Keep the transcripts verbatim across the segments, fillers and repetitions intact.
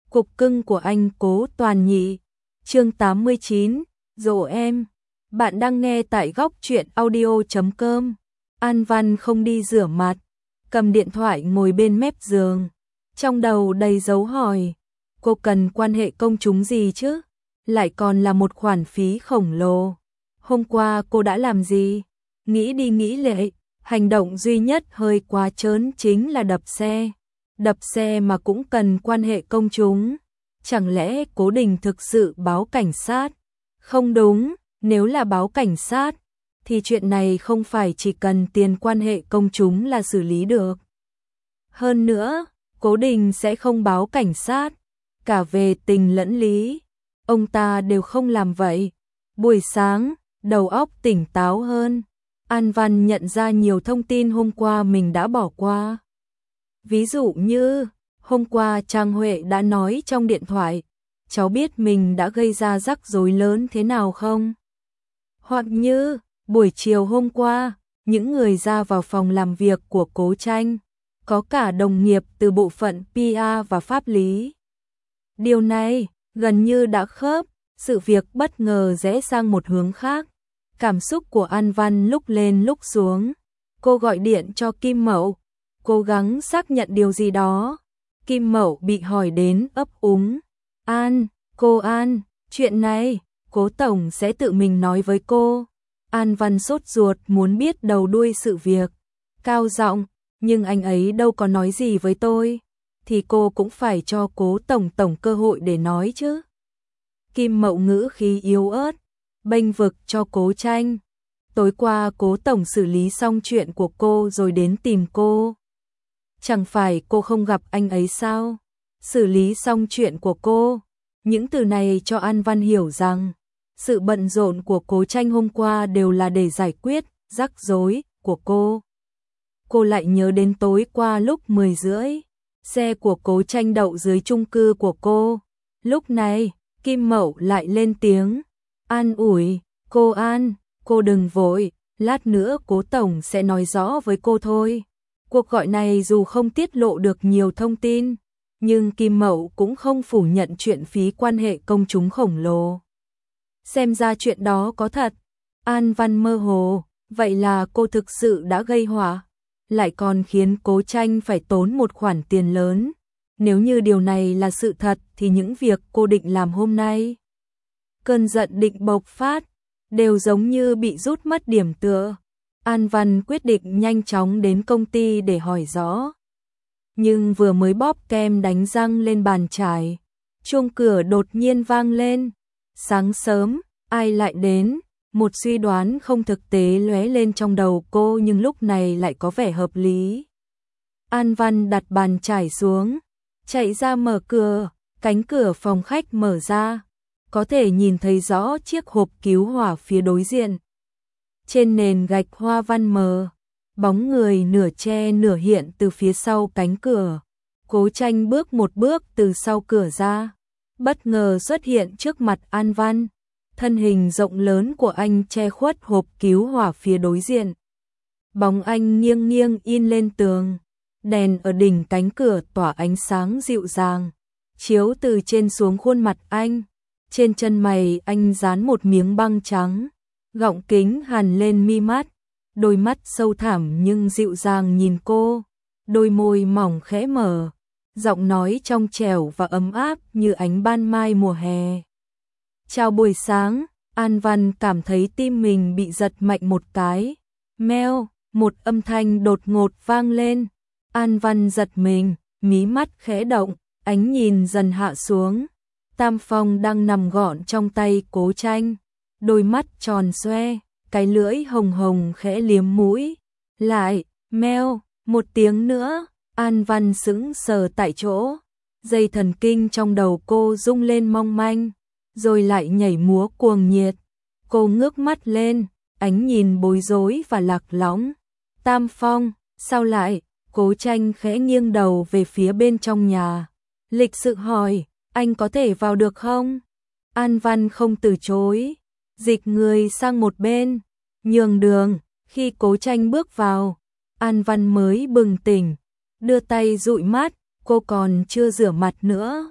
Cục cưng của anh Cố Toàn Nhị. Chương tám mươi chín, Dỗ em. Bạn đang nghe tại góc truyện audio chấm com. An Văn không đi rửa mặt, cầm điện thoại ngồi bên mép giường, trong đầu đầy dấu hỏi. Cô cần quan hệ công chúng gì chứ? Lại còn là một khoản phí khổng lồ. Hôm qua cô đã làm gì? Nghĩ đi nghĩ lại, hành động duy nhất hơi quá trớn chính là đập xe. Đập xe mà cũng cần quan hệ công chúng. Chẳng lẽ Cố Đình thực sự báo cảnh sát? Không đúng, nếu là báo cảnh sát, thì chuyện này không phải chỉ cần tiền quan hệ công chúng là xử lý được. Hơn nữa, Cố Đình sẽ không báo cảnh sát, cả về tình lẫn lý, ông ta đều không làm vậy. Buổi sáng, đầu óc tỉnh táo hơn, An Văn nhận ra nhiều thông tin hôm qua mình đã bỏ qua. Ví dụ như, hôm qua Trang Huệ đã nói trong điện thoại, cháu biết mình đã gây ra rắc rối lớn thế nào không? Hoặc như, buổi chiều hôm qua, những người ra vào phòng làm việc của Cố Tranh, có cả đồng nghiệp từ bộ phận pê e và pháp lý. Điều này, gần như đã khớp, sự việc bất ngờ rẽ sang một hướng khác. Cảm xúc của An Văn lúc lên lúc xuống. Cô gọi điện cho Kim Mậu, cố gắng xác nhận điều gì đó. Kim Mậu bị hỏi đến ấp úng. An, cô An, chuyện này, Cố Tổng sẽ tự mình nói với cô. An Văn sốt ruột muốn biết đầu đuôi sự việc. Cao giọng, nhưng anh ấy đâu có nói gì với tôi. Thì cô cũng phải cho Cố Tổng Tổng cơ hội để nói chứ. Kim Mậu ngữ khí yếu ớt, bênh vực cho Cố Tranh. Tối qua Cố Tổng xử lý xong chuyện của cô rồi đến tìm cô. Chẳng phải cô không gặp anh ấy sao? Xử lý xong chuyện của cô. Những từ này cho An Văn hiểu rằng, sự bận rộn của Cố Tranh hôm qua đều là để giải quyết rắc rối của cô. Cô lại nhớ đến tối qua lúc mười rưỡi, xe của Cố Tranh đậu dưới chung cư của cô. Lúc này, Kim Mậu lại lên tiếng, an ủi, cô An, cô đừng vội, lát nữa Cố Tổng sẽ nói rõ với cô thôi. Cuộc gọi này dù không tiết lộ được nhiều thông tin, nhưng Kim Mậu cũng không phủ nhận chuyện phí quan hệ công chúng khổng lồ. Xem ra chuyện đó có thật. An Văn mơ hồ, vậy là cô thực sự đã gây họa, lại còn khiến Cố Tranh phải tốn một khoản tiền lớn. Nếu như điều này là sự thật thì những việc cô định làm hôm nay, cơn giận định bộc phát, đều giống như bị rút mất điểm tựa. An Văn quyết định nhanh chóng đến công ty để hỏi rõ. Nhưng vừa mới bóp kem đánh răng lên bàn chải, chuông cửa đột nhiên vang lên. Sáng sớm, ai lại đến? Một suy đoán không thực tế lóe lên trong đầu cô nhưng lúc này lại có vẻ hợp lý. An Văn đặt bàn chải xuống, chạy ra mở cửa, cánh cửa phòng khách mở ra, có thể nhìn thấy rõ chiếc hộp cứu hỏa phía đối diện. Trên nền gạch hoa văn mờ, bóng người nửa che nửa hiện từ phía sau cánh cửa. Cố Tranh bước một bước từ sau cửa ra, bất ngờ xuất hiện trước mặt An Văn. Thân hình rộng lớn của anh che khuất hộp cứu hỏa phía đối diện. Bóng anh nghiêng nghiêng in lên tường, đèn ở đỉnh cánh cửa tỏa ánh sáng dịu dàng, chiếu từ trên xuống khuôn mặt anh. Trên chân mày anh dán một miếng băng trắng, gọng kính hằn lên mi mắt, đôi mắt sâu thẳm nhưng dịu dàng nhìn cô, đôi môi mỏng khẽ mở, giọng nói trong trẻo và ấm áp như ánh ban mai mùa hè. Chào buổi sáng. An Văn cảm thấy tim mình bị giật mạnh một cái. Meo, một âm thanh đột ngột vang lên. An Văn giật mình, mí mắt khẽ động, ánh nhìn dần hạ xuống. Tam Phong đang nằm gọn trong tay Cố Tranh, đôi mắt tròn xoe, cái lưỡi hồng hồng khẽ liếm mũi. Lại, meo, một tiếng nữa. An Văn sững sờ tại chỗ, dây thần kinh trong đầu cô rung lên mong manh, rồi lại nhảy múa cuồng nhiệt. Cô ngước mắt lên, ánh nhìn bối rối và lạc lõng. Tam Phong, sao lại? Cố Tranh khẽ nghiêng đầu về phía bên trong nhà, lịch sự hỏi, anh có thể vào được không? An Văn không từ chối, dịch người sang một bên, nhường đường. Khi Cố Tranh bước vào, An Văn mới bừng tỉnh, đưa tay dụi mắt, cô còn chưa rửa mặt nữa.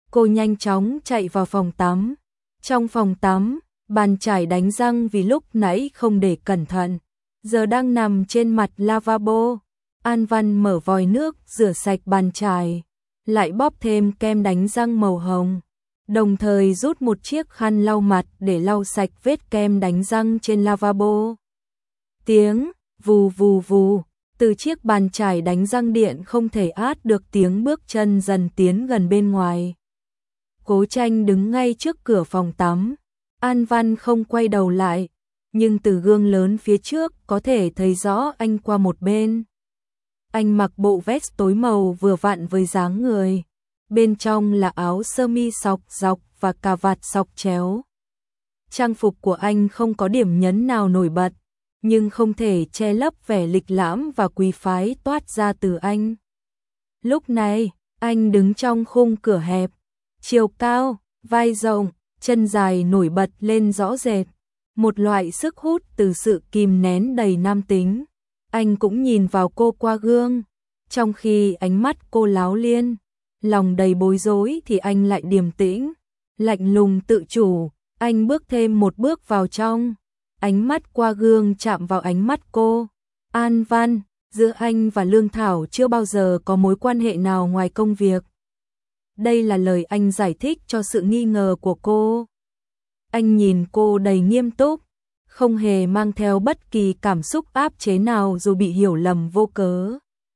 Cô nhanh chóng chạy vào phòng tắm. Trong phòng tắm, bàn chải đánh răng vì lúc nãy không để cẩn thận, giờ đang nằm trên mặt lavabo. An Văn mở vòi nước rửa sạch bàn chải, lại bóp thêm kem đánh răng màu hồng, đồng thời rút một chiếc khăn lau mặt để lau sạch vết kem đánh răng trên lavabo. Tiếng vù vù vù từ chiếc bàn chải đánh răng điện không thể át được tiếng bước chân dần tiến gần bên ngoài. Cố Tranh đứng ngay trước cửa phòng tắm. An Văn không quay đầu lại, nhưng từ gương lớn phía trước có thể thấy rõ anh qua một bên. Anh mặc bộ vest tối màu vừa vặn với dáng người, bên trong là áo sơ mi sọc dọc và cà vạt sọc chéo. Trang phục của anh không có điểm nhấn nào nổi bật, nhưng không thể che lấp vẻ lịch lãm và quý phái toát ra từ anh. Lúc này, anh đứng trong khung cửa hẹp, chiều cao, vai rộng, chân dài nổi bật lên rõ rệt, một loại sức hút từ sự kìm nén đầy nam tính. Anh cũng nhìn vào cô qua gương, trong khi ánh mắt cô láo liên, lòng đầy bối rối thì anh lại điềm tĩnh, lạnh lùng tự chủ. Anh bước thêm một bước vào trong, ánh mắt qua gương chạm vào ánh mắt cô. An Văn, giữa anh và Lương Thảo chưa bao giờ có mối quan hệ nào ngoài công việc. Đây là lời anh giải thích cho sự nghi ngờ của cô. Anh nhìn cô đầy nghiêm túc, không hề mang theo bất kỳ cảm xúc áp chế nào dù bị hiểu lầm vô cớ.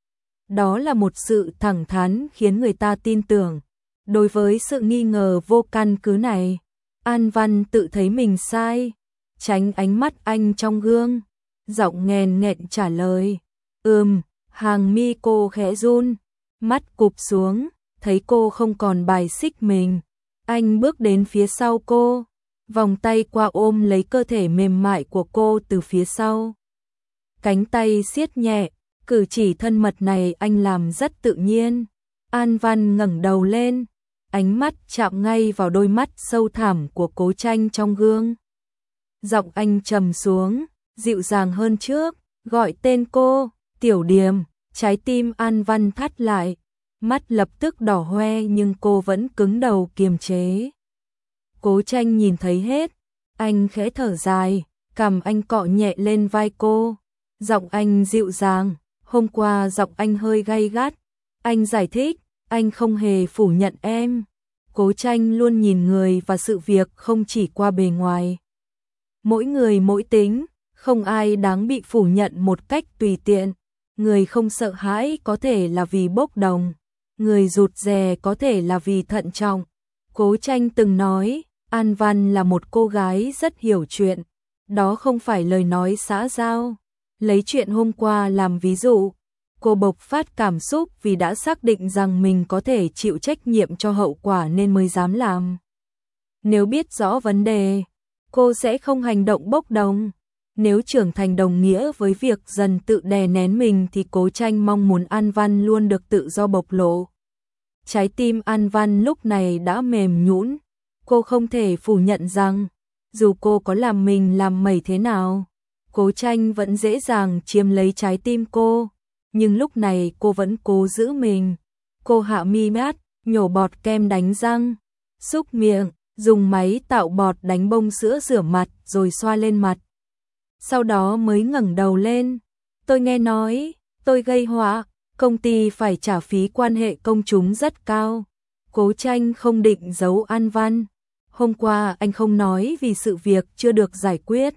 Đó là một sự thẳng thắn khiến người ta tin tưởng. Đối với sự nghi ngờ vô căn cứ này, An Văn tự thấy mình sai, tránh ánh mắt anh trong gương, giọng nghèn nghẹn trả lời. Ừm, hàng mi cô khẽ run, mắt cụp xuống, thấy cô không còn bài xích mình. Anh bước đến phía sau cô, vòng tay qua ôm lấy cơ thể mềm mại của cô từ phía sau. Cánh tay siết nhẹ, cử chỉ thân mật này anh làm rất tự nhiên. An Văn ngẩng đầu lên, ánh mắt chạm ngay vào đôi mắt sâu thẳm của Cố Tranh trong gương. Giọng anh trầm xuống, dịu dàng hơn trước, gọi tên cô, Tiểu Điềm. Trái tim An Văn thắt lại, mắt lập tức đỏ hoe nhưng cô vẫn cứng đầu kiềm chế. Cố Tranh nhìn thấy hết, anh khẽ thở dài, cằm anh cọ nhẹ lên vai cô. Giọng anh dịu dàng, hôm qua giọng anh hơi gay gắt. Anh giải thích, anh không hề phủ nhận em. Cố Tranh luôn nhìn người và sự việc không chỉ qua bề ngoài. Mỗi người mỗi tính, không ai đáng bị phủ nhận một cách tùy tiện. Người không sợ hãi có thể là vì bốc đồng, người rụt rè có thể là vì thận trọng. Cố Tranh từng nói, An Văn là một cô gái rất hiểu chuyện. Đó không phải lời nói xã giao. Lấy chuyện hôm qua làm ví dụ, cô bộc phát cảm xúc vì đã xác định rằng mình có thể chịu trách nhiệm cho hậu quả nên mới dám làm. Nếu biết rõ vấn đề, cô sẽ không hành động bốc đồng. Nếu trưởng thành đồng nghĩa với việc dần tự đè nén mình thì Cố Tranh mong muốn An Văn luôn được tự do bộc lộ. Trái tim An Văn lúc này đã mềm nhũn. Cô không thể phủ nhận rằng, dù cô có làm mình làm mẩy thế nào, Cố Tranh vẫn dễ dàng chiếm lấy trái tim cô. Nhưng lúc này cô vẫn cố giữ mình. Cô hạ mi mắt, nhổ bọt kem đánh răng, xúc miệng, dùng máy tạo bọt đánh bông sữa rửa mặt rồi xoa lên mặt. Sau đó mới ngẩng đầu lên. Tôi nghe nói, tôi gây họa, công ty phải trả phí quan hệ công chúng rất cao. Cố Tranh không định giấu An Văn. Hôm qua anh không nói vì sự việc chưa được giải quyết.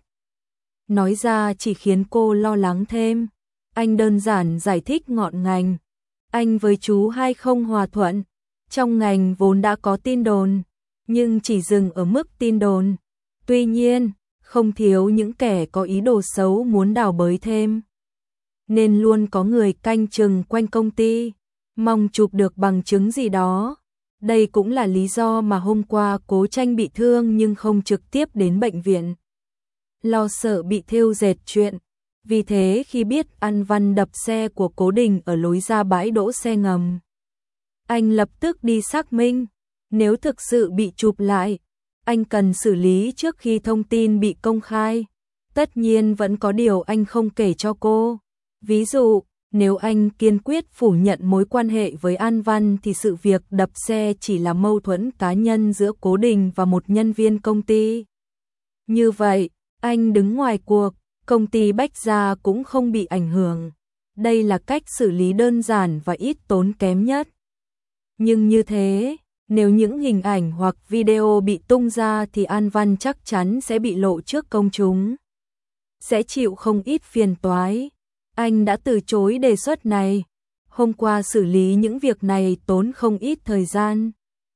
Nói ra chỉ khiến cô lo lắng thêm. Anh đơn giản giải thích ngọn ngành. Anh với chú hai không hòa thuận. Trong ngành vốn đã có tin đồn, nhưng chỉ dừng ở mức tin đồn. Tuy nhiên, không thiếu những kẻ có ý đồ xấu muốn đào bới thêm. Nên luôn có người canh chừng quanh công ty, mong chụp được bằng chứng gì đó. Đây cũng là lý do mà hôm qua Cố Tranh bị thương nhưng không trực tiếp đến bệnh viện. Lo sợ bị thêu dệt chuyện. Vì thế khi biết An Văn đập xe của Cố Đình ở lối ra bãi đỗ xe ngầm, anh lập tức đi xác minh. Nếu thực sự bị chụp lại, anh cần xử lý trước khi thông tin bị công khai. Tất nhiên vẫn có điều anh không kể cho cô. Ví dụ, Nếu anh kiên quyết phủ nhận mối quan hệ với An Văn thì sự việc đập xe chỉ là mâu thuẫn cá nhân giữa Cố Đình và một nhân viên công ty. Như vậy, anh đứng ngoài cuộc, công ty Bách Gia cũng không bị ảnh hưởng. Đây là cách xử lý đơn giản và ít tốn kém nhất. Nhưng như thế, nếu những hình ảnh hoặc video bị tung ra thì An Văn chắc chắn sẽ bị lộ trước công chúng. Sẽ chịu không ít phiền toái. Anh đã từ chối đề xuất này. Hôm qua xử lý những việc này tốn không ít thời gian.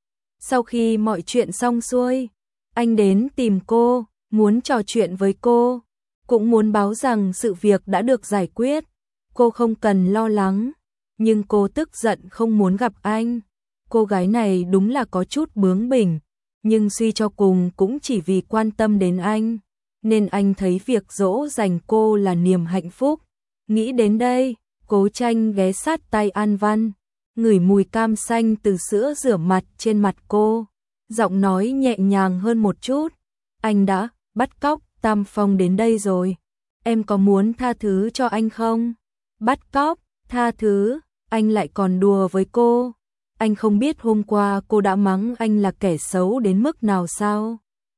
Sau khi mọi chuyện xong xuôi, anh đến tìm cô, muốn trò chuyện với cô, cũng muốn báo rằng sự việc đã được giải quyết. Cô không cần lo lắng, nhưng cô tức giận không muốn gặp anh. Cô gái này đúng là có chút bướng bỉnh, nhưng suy cho cùng cũng chỉ vì quan tâm đến anh, nên anh thấy việc dỗ dành cô là niềm hạnh phúc. Nghĩ đến đây, Cố Tranh ghé sát tay An Văn, ngửi mùi cam xanh từ sữa rửa mặt trên mặt cô, giọng nói nhẹ nhàng hơn một chút. Anh đã bắt cóc Tam Phong đến đây rồi, em có muốn tha thứ cho anh không? Bắt cóc, tha thứ, anh lại còn đùa với cô. Anh không biết hôm qua cô đã mắng anh là kẻ xấu đến mức nào sao?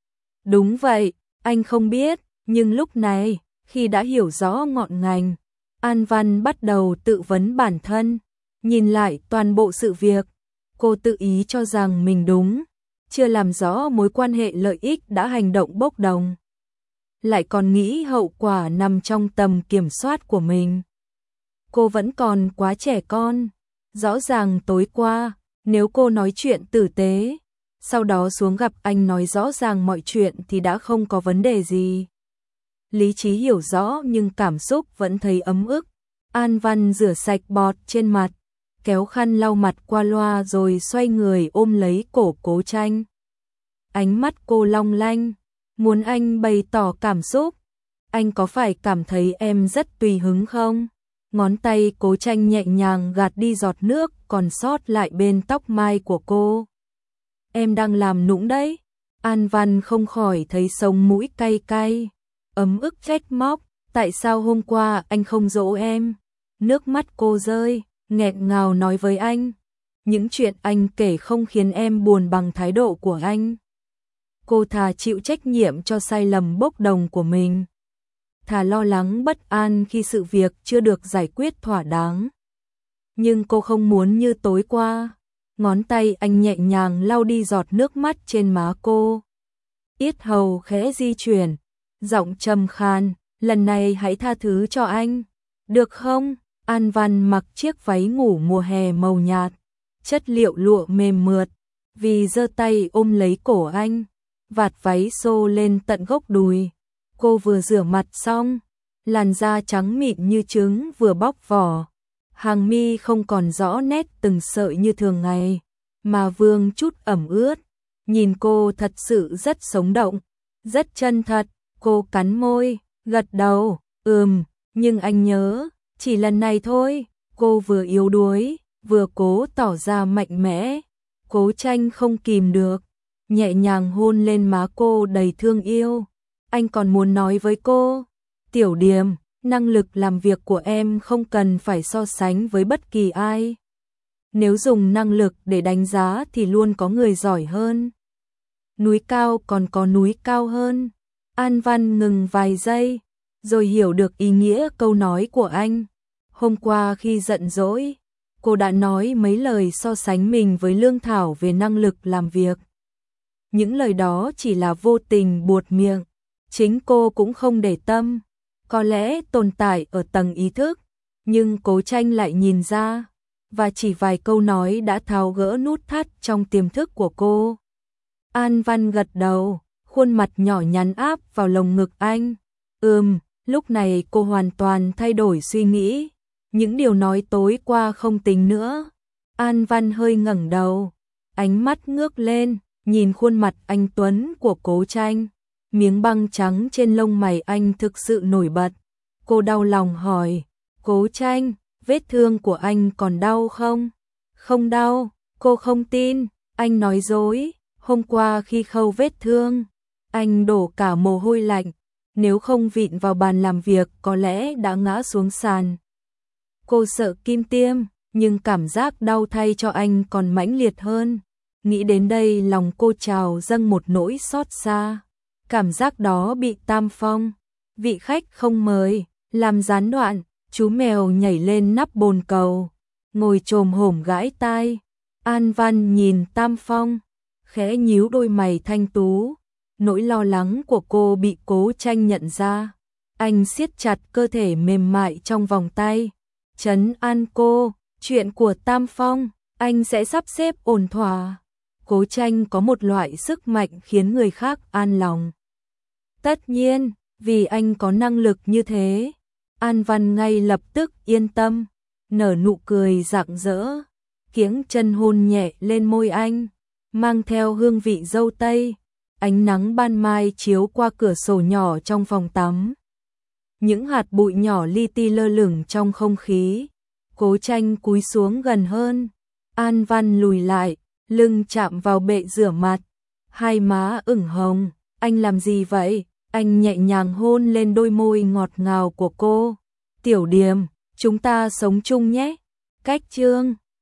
Đúng vậy, anh không biết, nhưng lúc này, khi đã hiểu rõ ngọn ngành, An Văn bắt đầu tự vấn bản thân, nhìn lại toàn bộ sự việc. Cô tự ý cho rằng mình đúng, chưa làm rõ mối quan hệ lợi ích đã hành động bốc đồng. Lại còn nghĩ hậu quả nằm trong tầm kiểm soát của mình. Cô vẫn còn quá trẻ con. Rõ ràng tối qua, nếu cô nói chuyện tử tế, sau đó xuống gặp anh nói rõ ràng mọi chuyện thì đã không có vấn đề gì. Lý trí hiểu rõ nhưng cảm xúc vẫn thấy ấm ức. An Văn rửa sạch bọt trên mặt, kéo khăn lau mặt qua loa rồi xoay người ôm lấy cổ Cố Tranh. Ánh mắt cô long lanh, muốn anh bày tỏ cảm xúc. Anh có phải cảm thấy em rất tùy hứng không? Ngón tay Cố Tranh nhẹ nhàng gạt đi giọt nước còn sót lại bên tóc mai của cô. Em đang làm nũng đấy. An Văn không khỏi thấy sống mũi cay cay, ấm ức trách móc. Tại sao hôm qua anh không dỗ em? Nước mắt cô rơi, nghẹn ngào nói với anh. Những chuyện anh kể không khiến em buồn bằng thái độ của anh. Cô thà chịu trách nhiệm cho sai lầm bốc đồng của mình, thà lo lắng bất an khi sự việc chưa được giải quyết thỏa đáng. Nhưng cô không muốn như tối qua. Ngón tay anh nhẹ nhàng lau đi giọt nước mắt trên má cô. Yết hầu khẽ di chuyển, giọng trầm khan, lần này hãy tha thứ cho anh, được không? An Văn mặc chiếc váy ngủ mùa hè màu nhạt, chất liệu lụa mềm mượt, vì giơ tay ôm lấy cổ anh, vạt váy xô lên tận gốc đùi. Cô vừa rửa mặt xong, làn da trắng mịn như trứng vừa bóc vỏ, hàng mi không còn rõ nét từng sợi như thường ngày, mà vương chút ẩm ướt. Nhìn cô thật sự rất sống động, rất chân thật. Cô cắn môi, gật đầu, ừm, nhưng anh nhớ, chỉ lần này thôi. Cô vừa yếu đuối, vừa cố tỏ ra mạnh mẽ. Cố Tranh không kìm được, nhẹ nhàng hôn lên má cô đầy thương yêu. Anh còn muốn nói với cô, Tiểu Điềm, năng lực làm việc của em không cần phải so sánh với bất kỳ ai. Nếu dùng năng lực để đánh giá thì luôn có người giỏi hơn. Núi cao còn có núi cao hơn. An Văn ngừng vài giây, rồi hiểu được ý nghĩa câu nói của anh. Hôm qua khi giận dỗi, cô đã nói mấy lời so sánh mình với Lương Thảo về năng lực làm việc. Những lời đó chỉ là vô tình buột miệng, chính cô cũng không để tâm, có lẽ tồn tại ở tầng ý thức, nhưng Cố Tranh lại nhìn ra, và chỉ vài câu nói đã tháo gỡ nút thắt trong tiềm thức của cô. An Văn gật đầu, khuôn mặt nhỏ nhắn áp vào lồng ngực anh. Ừm, lúc này cô hoàn toàn thay đổi suy nghĩ, những điều nói tối qua không tính nữa. An Văn hơi ngẩng đầu, ánh mắt ngước lên, nhìn khuôn mặt anh tuấn của Cố Tranh. Miếng băng trắng trên lông mày anh thực sự nổi bật. Cô đau lòng hỏi, Cố Tranh, vết thương của anh còn đau không? Không đau, cô không tin, anh nói dối. Hôm qua khi khâu vết thương, anh đổ cả mồ hôi lạnh, nếu không vịn vào bàn làm việc có lẽ đã ngã xuống sàn. Cô sợ kim tiêm, nhưng cảm giác đau thay cho anh còn mãnh liệt hơn. Nghĩ đến đây lòng cô trào dâng một nỗi xót xa. Cảm giác đó bị Tam Phong, vị khách không mời, làm gián đoạn. Chú mèo nhảy lên nắp bồn cầu, ngồi chồm hổm gãi tai. An Văn nhìn Tam Phong, khẽ nhíu đôi mày thanh tú. Nỗi lo lắng của cô bị Cố Tranh nhận ra. Anh siết chặt cơ thể mềm mại trong vòng tay, trấn an cô. Chuyện của Tam Phong, anh sẽ sắp xếp ổn thỏa. Cố Tranh có một loại sức mạnh khiến người khác an lòng. Tất nhiên, vì anh có năng lực như thế. An Văn ngay lập tức yên tâm, nở nụ cười rạng rỡ, kiếng chân hôn nhẹ lên môi anh, mang theo hương vị dâu tây. Ánh nắng ban mai chiếu qua cửa sổ nhỏ trong phòng tắm. Những hạt bụi nhỏ li ti lơ lửng trong không khí. Cố Tranh cúi xuống gần hơn. An Văn lùi lại, lưng chạm vào bệ rửa mặt. Hai má ửng hồng. Anh làm gì vậy? Anh nhẹ nhàng hôn lên đôi môi ngọt ngào của cô. Tiểu Điềm, chúng ta sống chung nhé. Cách chương